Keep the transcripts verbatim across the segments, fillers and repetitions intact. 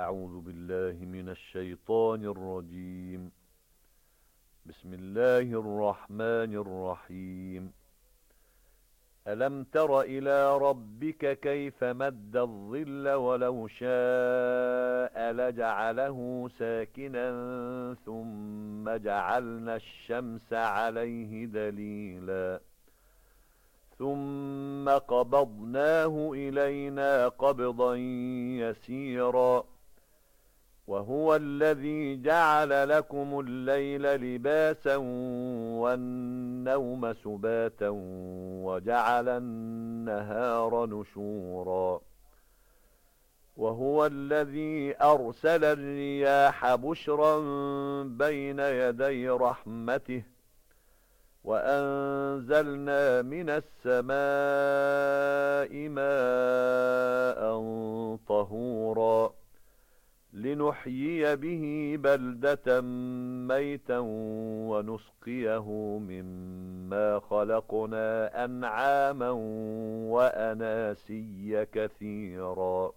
أعوذ بالله من الشيطان الرجيم. بسم الله الرحمن الرحيم. ألم تر إلى ربك كيف مد الظل ولو شاء لجعله ساكنا ثم جعلنا الشمس عليه دليلا ثم قبضناه إلينا قبضا يسيرا وهو الذي جعل لكم الليل لباسا والنوم سباتا وجعل النهار نشورا وهو الذي أرسل الرياح بشرا بين يدي رحمته وأنزلنا من السماء ماء طهورا لنحيي به بلدة ميتا ونسقيه مما خلقنا أنعاما وأناسيا كثيرا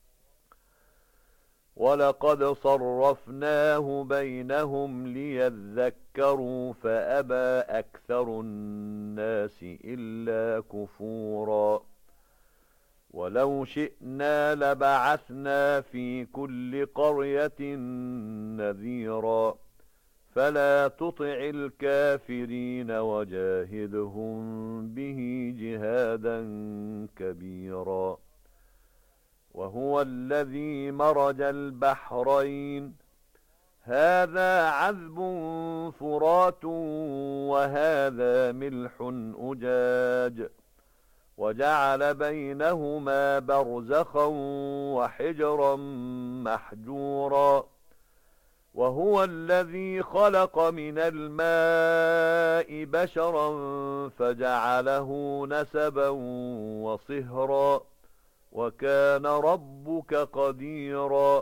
ولقد صرفناه بينهم ليذكروا فأبى أكثر الناس إلا كفورا ولو شئنا لبعثنا في كل قرية نذيرا فلا تطع الكافرين وجاهدهم به جهادا كبيرا وهو الذي مرج البحرين هذا عذب فرات وهذا ملح أجاج وجعل بينهما برزخا وحجرا محجورا وهو الذي خلق من الماء بشرا فجعله نسبا وصهرا وكان ربك قديرا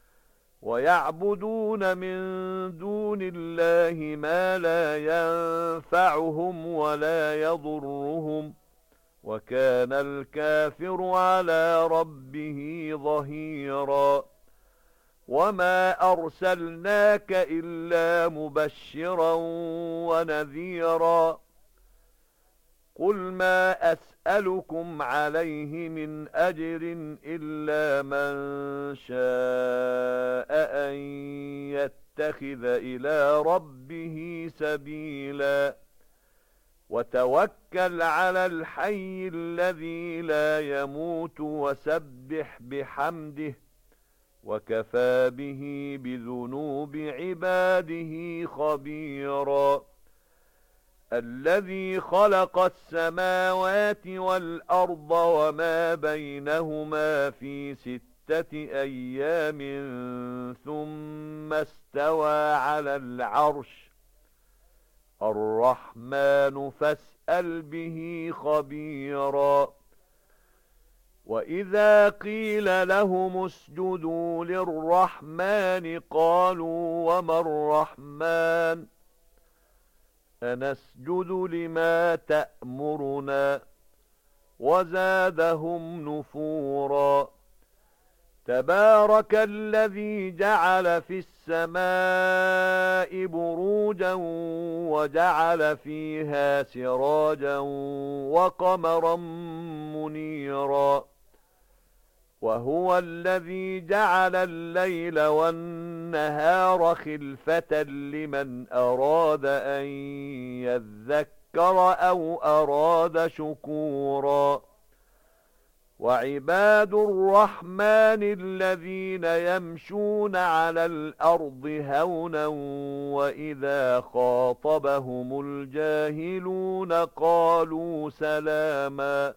ويعبدون من دون الله ما لا ينفعهم ولا يضرهم وكان الكافر على ربه ظهيرا وما أرسلناك إلا مبشرا ونذيرا قل ما أسألكم عليه من أجر إلا من شاء أن يتخذ إلى ربه سبيلا وتوكل على الحي الذي لا يموت وسبح بحمده وكفى به بذنوب عباده خبيرا الذي خلق السماوات والأرض وما بينهما في ستة أيام ثم استوى على العرش الرحمن فاسأل به خبيرا وإذا قيل لهم اسجدوا للرحمن قالوا وما الرحمن أنسجد لما تأمرنا وزادهم نفورا تبارك الذي جعل في السماء بروجا وجعل فيها سراجا وقمرا منيرا وهو الذي جعل الليل والنهار خلفة لمن أراد أن يذكر أو أراد شكورا وعباد الرحمن الذين يمشون على الأرض هونا وإذا خاطبهم الجاهلون قالوا سلاما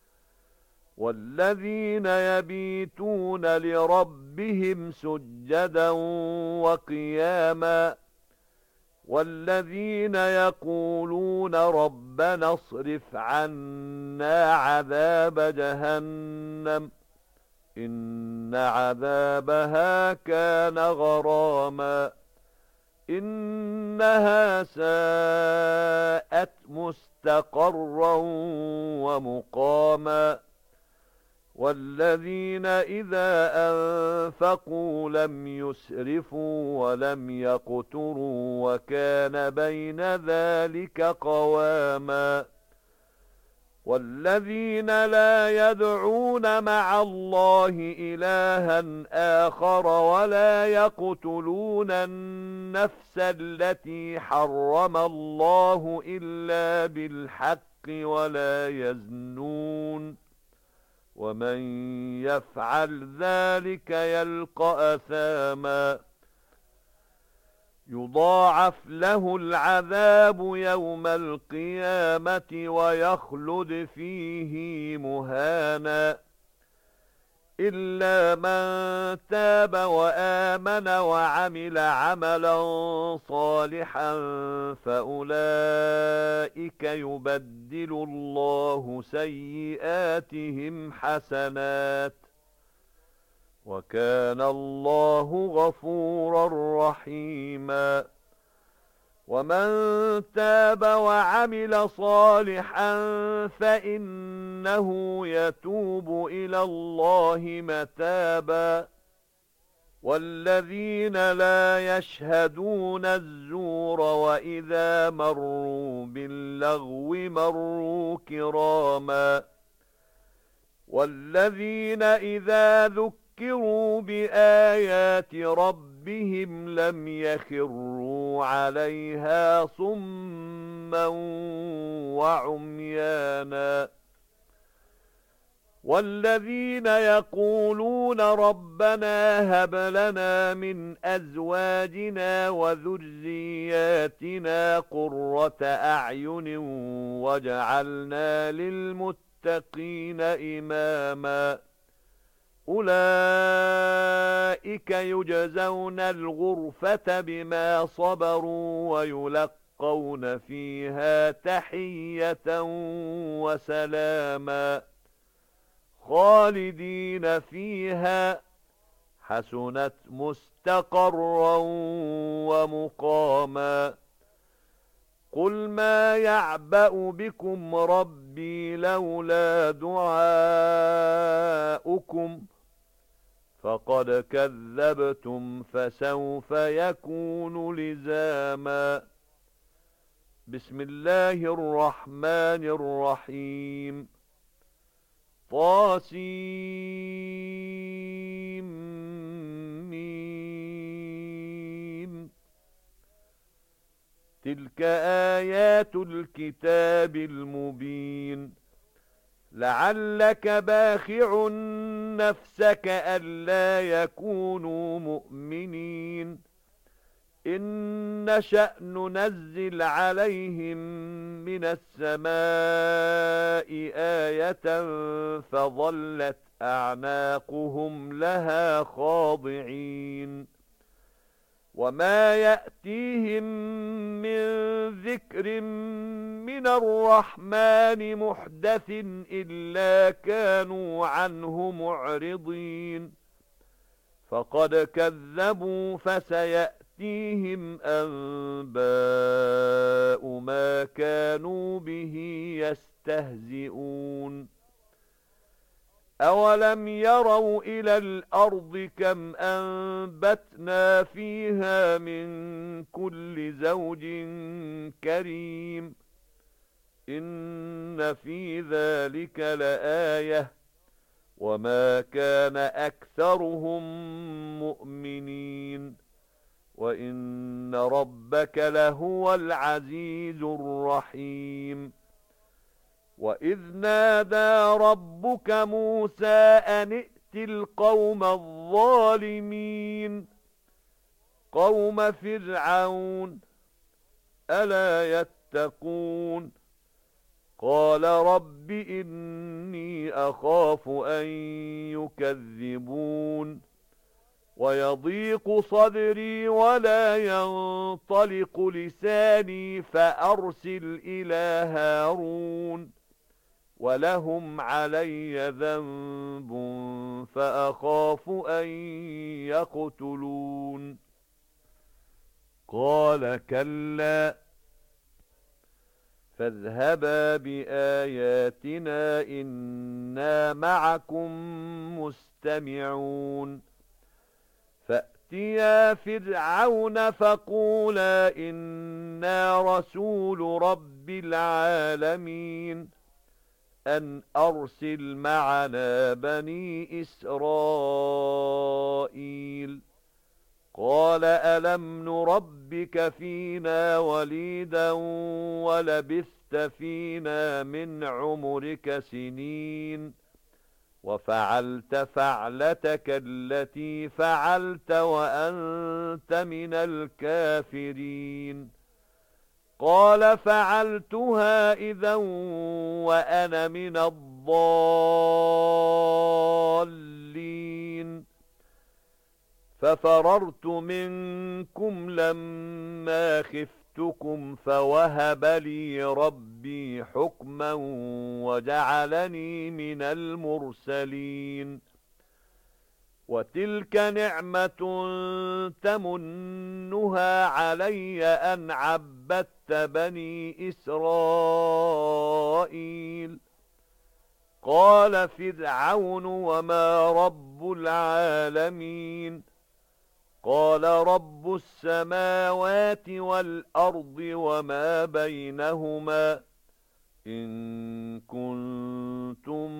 والذين يبيتون لربهم سجدا وقياما والذين يقولون ربنا اصرف عنا عذاب جهنم إن عذابها كان غراما إنها ساءت مستقرا ومقاما والذين إذا أنفقوا لم يسرفوا ولم يقتروا وكان بين ذلك قواما والذين لا يدعون مع الله إلها آخر ولا يقتلون النفس التي حرم الله إلا بالحق ولا يزنون ومن يفعل ذلك يلقى أثاما يضاعف له العذاب يوم القيامة ويخلد فيه مهانا إلا من تاب وآمن وعمل عملا صالحا فأولئك يبدل الله سيئاتهم حسنات وكان الله غفورا رحيما ومن تاب وعمل صالحا فإنه يتوب إلى الله متابا والذين لا يشهدون الزور وإذا مروا باللغو مروا كراما والذين إذا ذكروا بآيات ربهم لم يخروا عليها صما وعميانا والذين يقولون ربنا هب لنا من أزواجنا وذرياتنا قرة أعين واجعلنا للمتقين إماما أولئك يجزون الغرفة بما صبروا ويلقون فيها تحية وسلاما خالدين فيها حسنت مستقرا ومقاما قل ما يعبأ بكم ربي لولا دعاؤكم فقد كذبتم فسوف يكون لزاما بسم الله الرحمن الرحيم طاسيم تلك آيات الكتاب المبين لعلك باخع نفسك ألا يكونوا مؤمنين إن نشأ ننزل عليهم من السماء آية فظلت أعناقهم لها خاضعين وما يأتيهم من ذكر من الرحمن محدث إلا كانوا عنه معرضين فقد كذبوا فسيأتيهم أنباء ما كانوا به يستهزئون أولم يروا إلى الأرض كم أنبتنا فيها من كل زوج كريم إن في ذلك لآية وما كان أكثرهم مؤمنين وإن ربك لهو العزيز الرحيم وإذ نادى ربك موسى أن ائت القوم الظالمين قوم فرعون ألا يتقون قال رب إني أخاف أن يكذبون ويضيق صدري ولا ينطلق لساني فأرسل إلى هارون ولهم علي ذنب فأخاف أن يقتلون قال كلا فاذهبا بآياتنا إنا معكم مستمعون فأتيا فرعون فقولا إنا رسول رب العالمين أن أرسل معنا بني إسرائيل قال ألم نربك فينا وليدا ولبثت فينا من عمرك سنين وفعلت فعلتك التي فعلت وأنت من الكافرين قال فعلتها إذا وأنا من الضالين ففررت منكم لما خفتكم فوهب لي ربي حكما وجعلني من المرسلين وتلك نعمة تمنها علي أن عبدت بني إسرائيل قال فرعون وما رب العالمين قال رب السماوات والأرض وما بينهما إن كنتم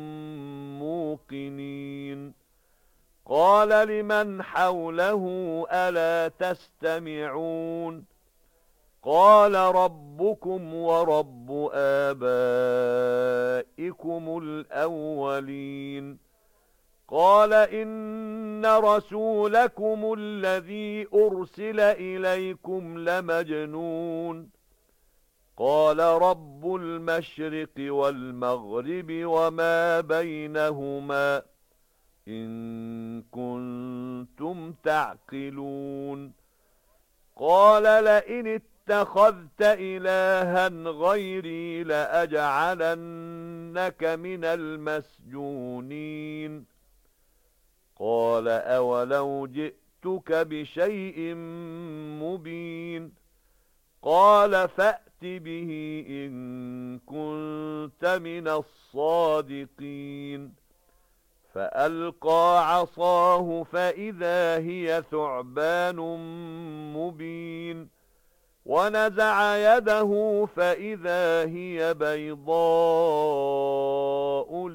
موقنين قال لمن حوله ألا تستمعون قال ربكم ورب آبائكم الأولين قال إن رسولكم الذي أرسل إليكم لمجنون قال رب المشرق والمغرب وما بينهما إن كنتم تعقلون قال لئن اتخذت إلها غيري لأجعلنك من المسجونين قال أولو جئتك بشيء مبين قال فأت به إن كنت من الصادقين فألقى عصاه فإذا هي ثعبان مبين ونزع يده فإذا هي بيضاء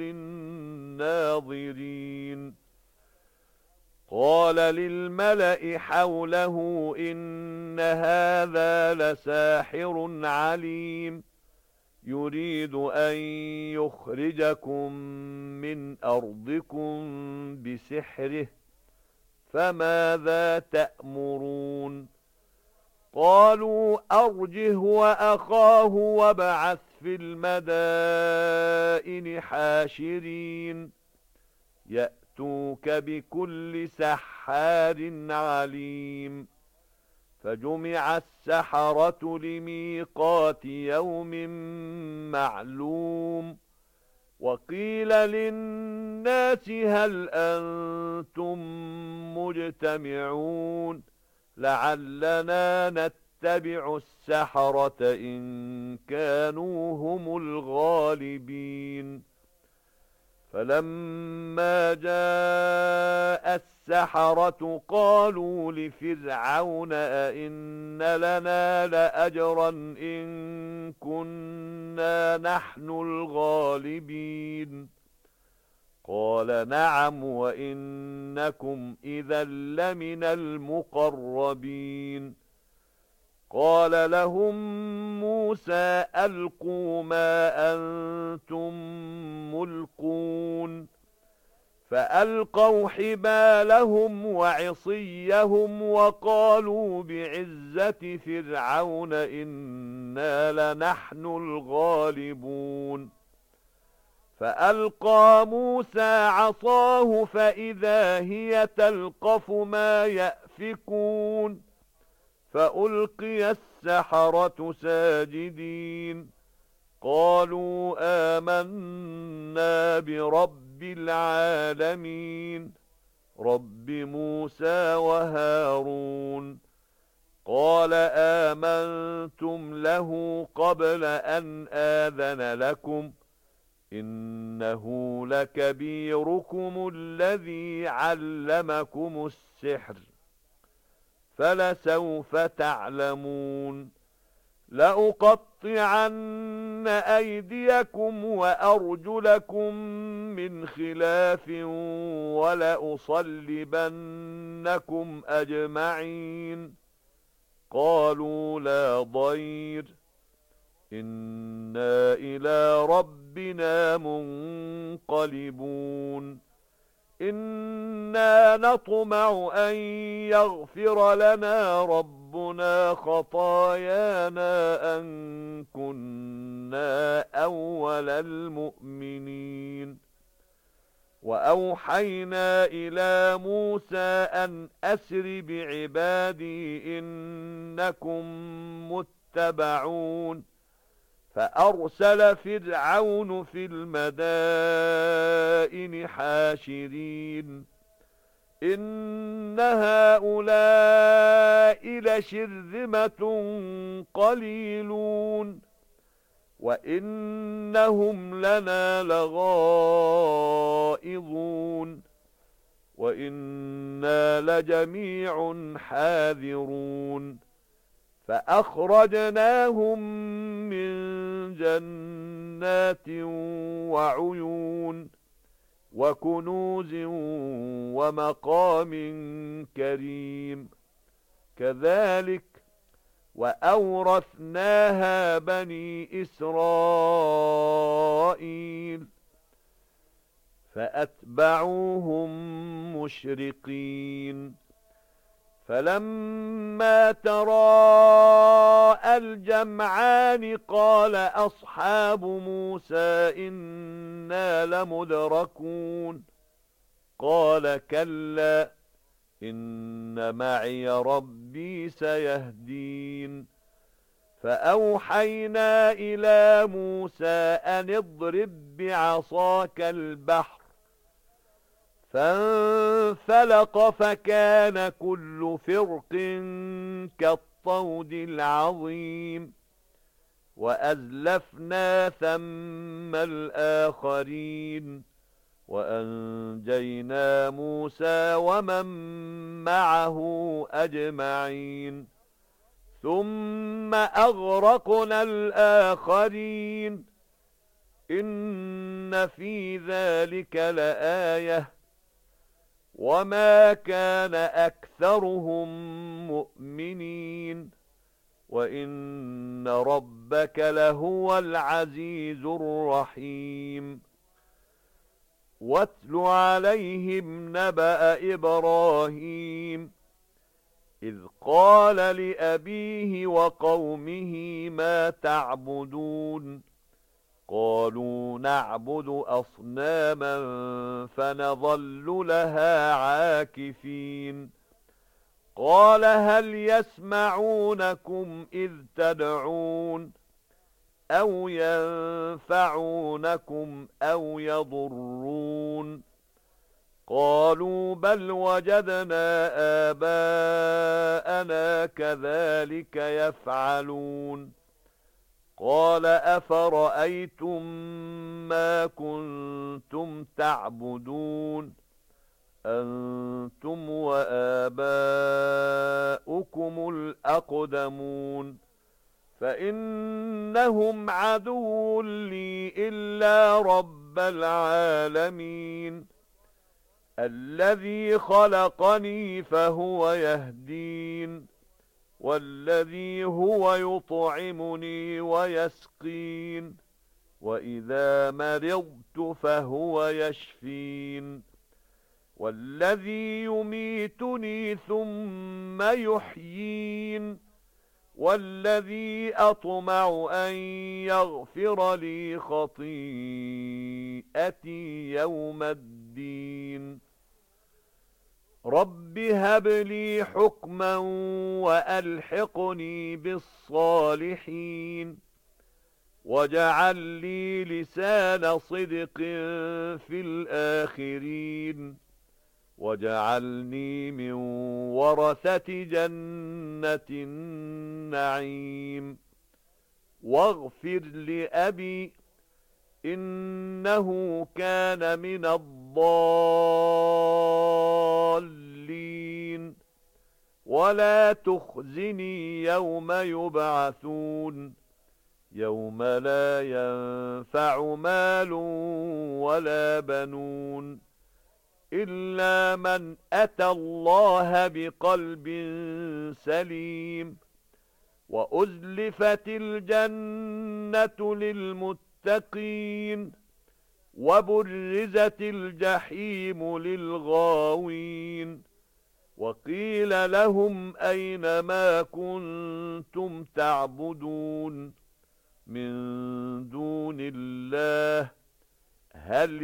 للناظرين قال للملأ حوله إن هذا لساحر عليم يريد أن يخرجكم من أرضكم بسحره فماذا تأمرون قالوا أرجه وأخاه وابعث في المدائن حاشرين يأتوك بكل سحار عليم فجمع السحرة لميقات يوم معلوم وقيل للناس هل أنتم مجتمعون لعلنا نتبع السحرة إن كانوا هم الغالبين فلما جاء السحرة قالوا لفرعون أئن لنا لأجرا إن كنا نحن الغالبين قال نعم وإنكم إذا لمن المقربين قال لهم موسى ألقوا ما أنتم ملقون فألقوا حبالهم وعصيهم وقالوا بعزة فرعون إنا لنحن الغالبون فألقى موسى عصاه فإذا هي تلقف ما يأفكون فألقي السحرة ساجدين قالوا آمنا برب العالمين رب موسى وهارون قال آمنتم له قبل أن آذن لكم إنه لكبيركم الذي علمكم السحر فلسوف تعلمون لأقطعن أيديكم وأرجلكم من خلاف ولأصلبنكم أجمعين قالوا لا ضير إنا إلى ربنا منقلبون إنا نطمع أن يغفر لنا ربنا خطايانا أن كنا أول المؤمنين وأوحينا إلى موسى أن أسر بعبادي إنكم متبعون فأرسل فرعون في المدائن حاشرين إن هؤلاء لشرذمة قليلون وإنهم لنا لغائظون وإنا لجميع حاذرون فأخرجناهم من جنات وعيون وكنوز ومقام كريم كذلك وأورثناها بني إسرائيل فأتبعوهم مشرقين فلما تراءى الجمعان قال أصحاب موسى إنا لمدركون قال كلا إن معي ربي سيهدين فأوحينا إلى موسى أن اضرب بعصاك البحر فانفلق فكان كل فرق كالطود العظيم وأزلفنا ثم الآخرين وأنجينا موسى ومن معه أجمعين ثم أغرقنا الآخرين إن في ذلك لآية وما كان أكثرهم مؤمنين وإن ربك لهو العزيز الرحيم واتل عليهم نبأ إبراهيم إذ قال لأبيه وقومه ما تعبدون قالوا نعبد أصناما فنظل لها عاكفين قال هل يسمعونكم إذ تدعون أو ينفعونكم أو يضرون قالوا بل وجدنا آباءنا كذلك يفعلون قال أفرأيتم ما كنتم تعبدون أنتم وآباؤكم الأقدمون فإنهم عدو لي إلا رب العالمين الذي خلقني فهو يهدين والذي هو يطعمني ويسقين وإذا مرضت فهو يشفين والذي يميتني ثم يحيين والذي أطمع أن يغفر لي خطيئتي يوم الدين رب هب لي حكما وألحقني بالصالحين واجعل لي لسان صدق في الآخرين واجعلني من ورثة جنة النعيم واغفر لأبي إنه كان من الضالين ولا تخزني يوم يبعثون يوم لا ينفع مال ولا بنون إلا من أتى الله بقلب سليم وأزلفت الجنة للمتقين وبرزت الجحيم للغاوين وقيل لهم أين ما كنتم تعبدون من دون الله هل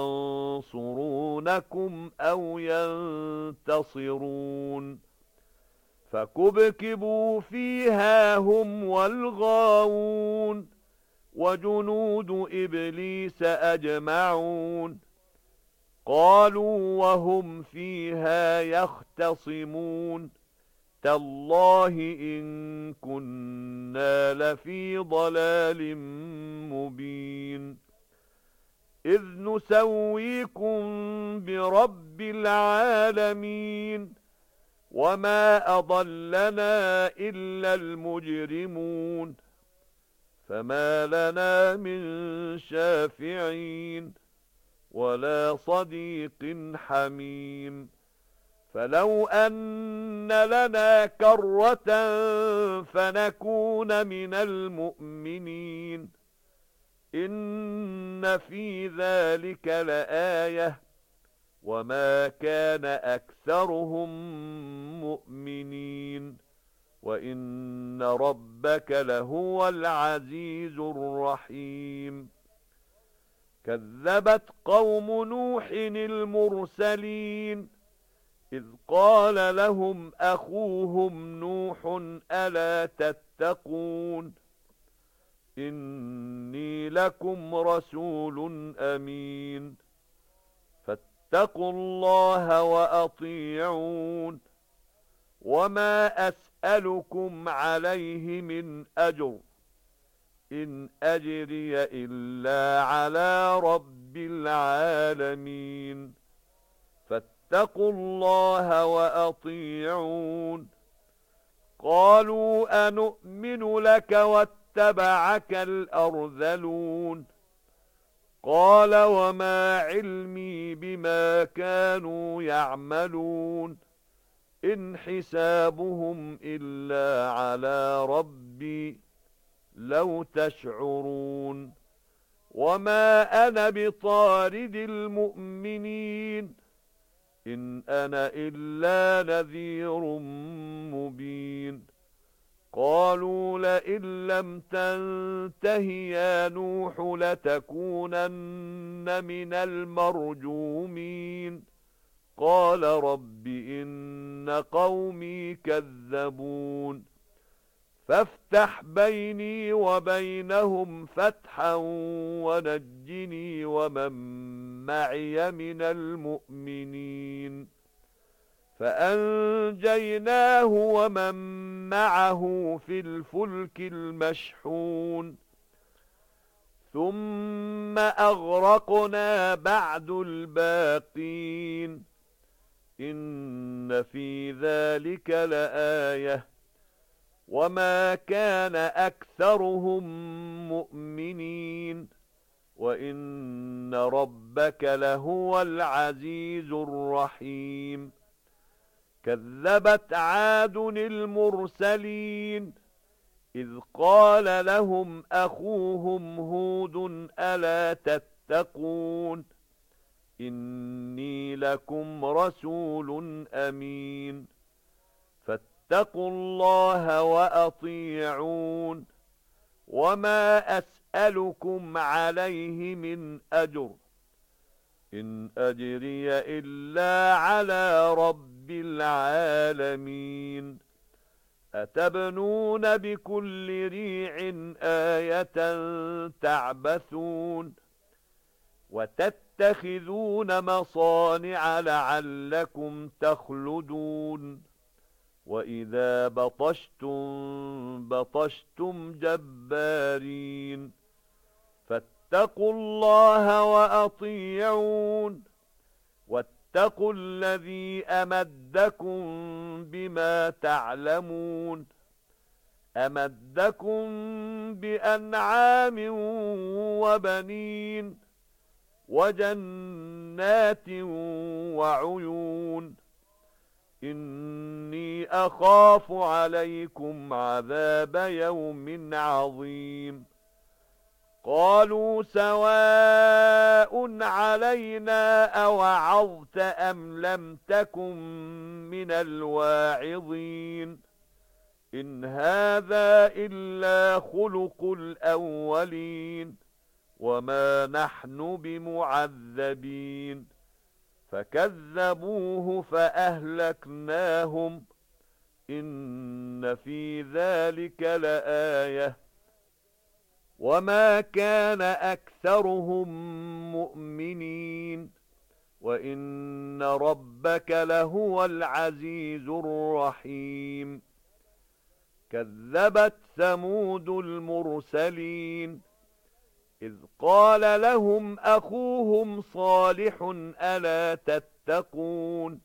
ينصرونكم أو ينتصرون فكبكبوا فيها هم والغاوون وجنود إبليس أجمعون قالوا وهم فيها يختصمون تالله إن كنا لفي ضلال مبين إذ نسويكم برب العالمين وما أضلنا إلا المجرمون فما لنا من شافعين ولا صديق حميم فلو أن لنا كرة فنكون من المؤمنين إن في ذلك لآية وما كان أكثرهم مؤمنين وإن ربك لهو العزيز الرحيم كذبت قوم نوح المرسلين إذ قال لهم أخوهم نوح ألا تتقون إني لكم رسول أمين فاتقوا الله وأطيعون وما أسألكم عليه من أجر إن أجري إلا على رب العالمين فاتقوا الله وأطيعون قالوا أنؤمن لك واتبعك الأرذلون قال وما علمي بما كانوا يعملون إن حسابهم إلا على ربي لو تشعرون وما أنا بطارد المؤمنين إن أنا إلا نذير مبين قالوا لئن لم تنته يا نوح لتكونن من المرجومين قال رب إن قومي كذبون فافتح بيني وبينهم فتحا ونجني ومن معي من المؤمنين فأنجيناه ومن معه في الفلك المشحون ثم أغرقنا بعد الباقين إن في ذلك لآية وما كان أكثرهم مؤمنين وإن ربك لهو العزيز الرحيم كذبت عاد المرسلين إذ قال لهم أخوهم هود ألا تتقون إني لكم رسول أمين فاتقوا الله وأطيعون وما أسألكم عليه من أجر إن أجري إلا على رب العالمين أتبنون بكل ريع آية تعبثون وتتبعون وتتخذون مصانع لعلكم تخلدون وإذا بطشتم بطشتم جبارين فاتقوا الله وأطيعون واتقوا الذي أمدكم بما تعلمون أمدكم بأنعام وبنين وجنات وعيون إني أخاف عليكم عذاب يوم عظيم قالوا سواء علينا أوعظت أم لم تكن من الواعظين إن هذا إلا خلق الأولين وما نحن بمعذبين فكذبوه فأهلكناهم إن في ذلك لآية وما كان أكثرهم مؤمنين وإن ربك لهو العزيز الرحيم كذبت ثمود المرسلين إذ قال لهم أخوهم صالح ألا تتقون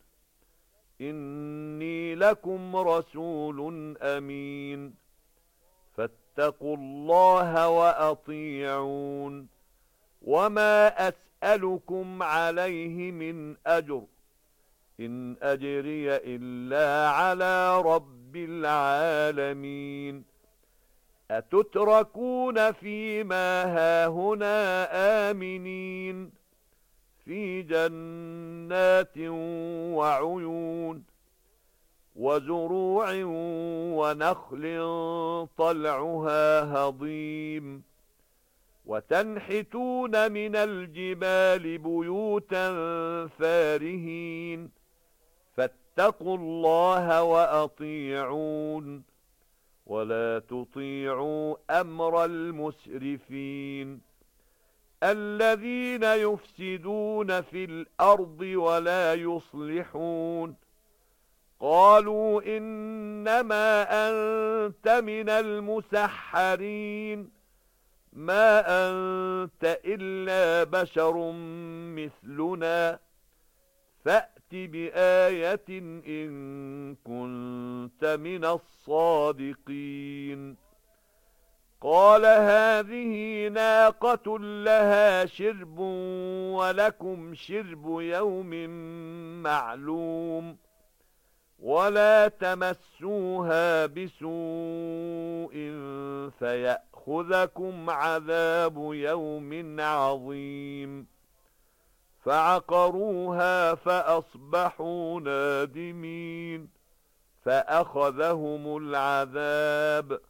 إني لكم رسول أمين فاتقوا الله وأطيعون وما أسألكم عليه من أجر إن أجري إلا على رب العالمين أتتركون فيما هاهنا آمنين في جنات وعيون وزروع ونخل طلعها هضيم وتنحتون من الجبال بيوتا فارهين فاتقوا الله وأطيعون ولا تطيعوا أمر المسرفين الذين يفسدون في الأرض ولا يصلحون قالوا إنما أنت من المسحرين ما أنت إلا بشر مثلنا فأت بآية إن كنت من الصادقين قال هذه ناقة لها شرب ولكم شرب يوم معلوم ولا تمسوها بسوء فيأخذكم عذاب يوم عظيم فعقروها فأصبحوا نادمين فأخذهم العذاب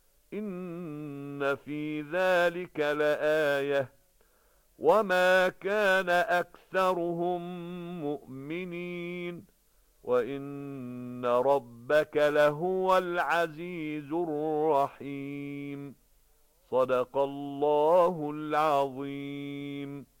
إن في ذلك لآية وما كان أكثرهم مؤمنين وإن ربك لهو العزيز الرحيم صدق الله العظيم.